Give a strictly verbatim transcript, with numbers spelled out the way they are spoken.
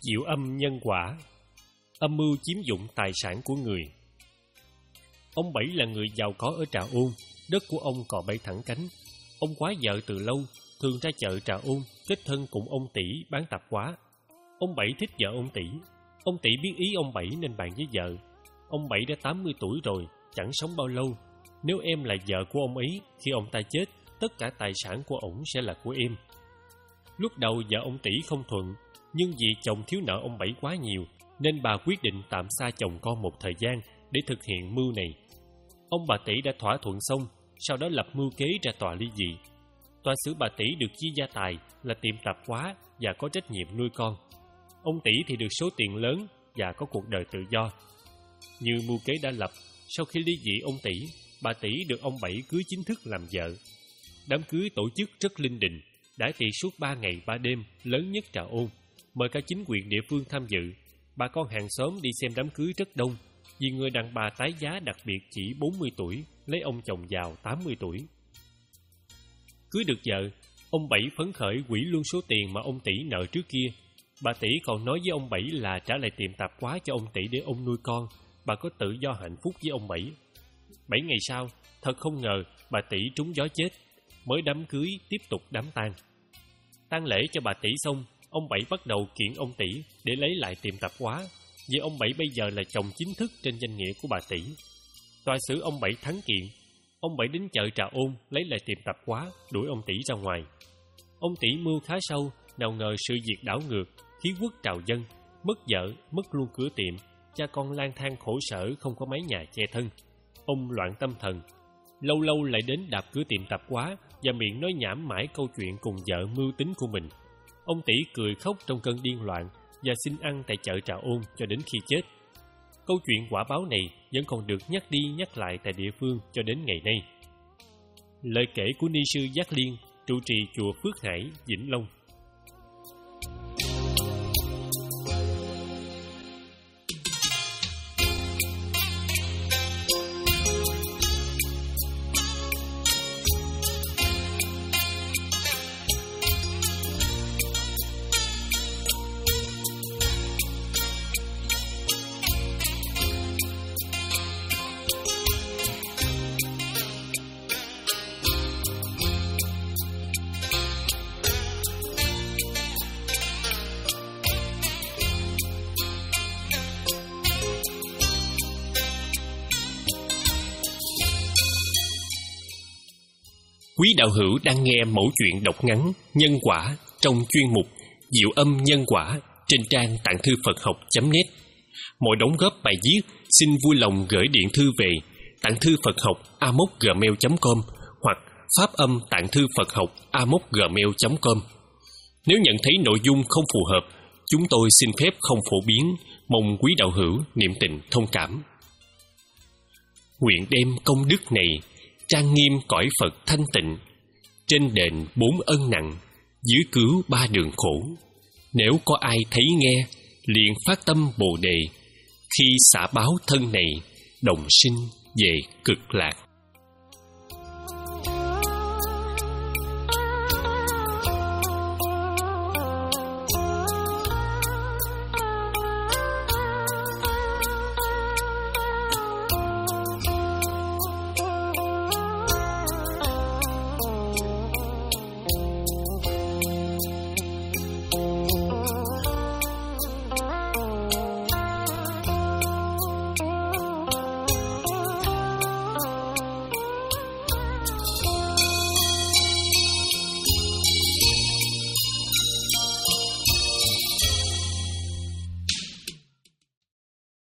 Diệu âm nhân quả. Âm mưu chiếm dụng tài sản của người. Ông Bảy là người giàu có ở Trà Ôn. Đất của ông cò bay thẳng cánh. Ông quá vợ từ lâu, thường ra chợ Trà Ôn, kết thân cùng ông Tỷ bán tạp hóa. Ông Bảy thích vợ ông Tỷ. Ông Tỷ biết ý ông Bảy nên bàn với vợ. Ông Bảy đã tám mươi tuổi rồi, chẳng sống bao lâu. Nếu em là vợ của ông ấy, khi ông ta chết, tất cả tài sản của ổng sẽ là của em. Lúc đầu vợ ông Tỷ không thuận, nhưng vì chồng thiếu nợ ông Bảy quá nhiều, nên bà quyết định tạm xa chồng con một thời gian để thực hiện mưu này. Ông bà Tỷ đã thỏa thuận xong, sau đó lập mưu kế ra tòa ly dị. Tòa xử bà Tỷ được chia gia tài là tiệm tạp hóa và có trách nhiệm nuôi con. Ông Tỷ thì được số tiền lớn và có cuộc đời tự do. Như mưu kế đã lập, sau khi ly dị ông Tỷ, bà Tỷ được ông Bảy cưới chính thức làm vợ. Đám cưới tổ chức rất linh đình, đãi tiệc suốt ba ngày ba đêm, lớn nhất Trà Ôn. Mời cả chính quyền địa phương tham dự. Bà con hàng xóm đi xem đám cưới rất đông, vì người đàn bà tái giá đặc biệt chỉ bốn mươi tuổi, lấy ông chồng giàu tám mươi tuổi. Cưới được vợ, ông Bảy phấn khởi quỹ luôn số tiền mà ông Tỷ nợ trước kia. Bà Tỷ còn nói với ông Bảy là trả lại tiệm tạp hóa cho ông Tỷ để ông nuôi con, bà có tự do hạnh phúc với ông Bảy. Bảy ngày sau, thật không ngờ bà Tỷ trúng gió chết. Mới đám cưới tiếp tục đám tang. Tang lễ cho bà Tỷ xong, ông Bảy bắt đầu kiện ông Tỷ để lấy lại tiệm tạp hóa, vì ông Bảy bây giờ là chồng chính thức trên danh nghĩa của bà Tỷ. Tòa xử ông Bảy thắng kiện. Ông Bảy đến chợ Trà Ôn lấy lại tiệm tạp hóa, đuổi ông Tỷ ra ngoài. Ông Tỷ mưu khá sâu, nào ngờ sự việc đảo ngược, khí quốc trào dâng, mất vợ, mất luôn cửa tiệm, cha con lang thang khổ sở không có mái nhà che thân. Ông loạn tâm thần, lâu lâu lại đến đạp cửa tiệm tạp hóa và miệng nói nhảm mãi câu chuyện cùng vợ mưu tính của mình. Ông Tỷ cười khóc trong cơn điên loạn và xin ăn tại chợ Trà Ôn cho đến khi chết. Câu chuyện quả báo này vẫn còn được nhắc đi nhắc lại tại địa phương cho đến ngày nay. Lời kể của ni sư Giác Liên, trụ trì chùa Phước Hải, Vĩnh Long. Quý đạo hữu đang nghe mẫu chuyện đọc ngắn Nhân quả trong chuyên mục Diệu âm nhân quả trên trang tạng thư Phật học chấm net. Mọi đóng góp bài viết xin vui lòng gửi điện thư về tạng thư Phật học a m o c gmail chấm com hoặc pháp âm tạng thư Phật học a m o c gmail chấm com. Nếu nhận thấy nội dung không phù hợp, chúng tôi xin phép không phổ biến, mong quý đạo hữu niệm tình thông cảm. Nguyện đem công đức này trang nghiêm cõi Phật thanh tịnh, trên đền bốn ân nặng, dưới cứu ba đường khổ. Nếu có ai thấy nghe, liền phát tâm Bồ đề, khi xả báo thân này, đồng sinh về cực lạc.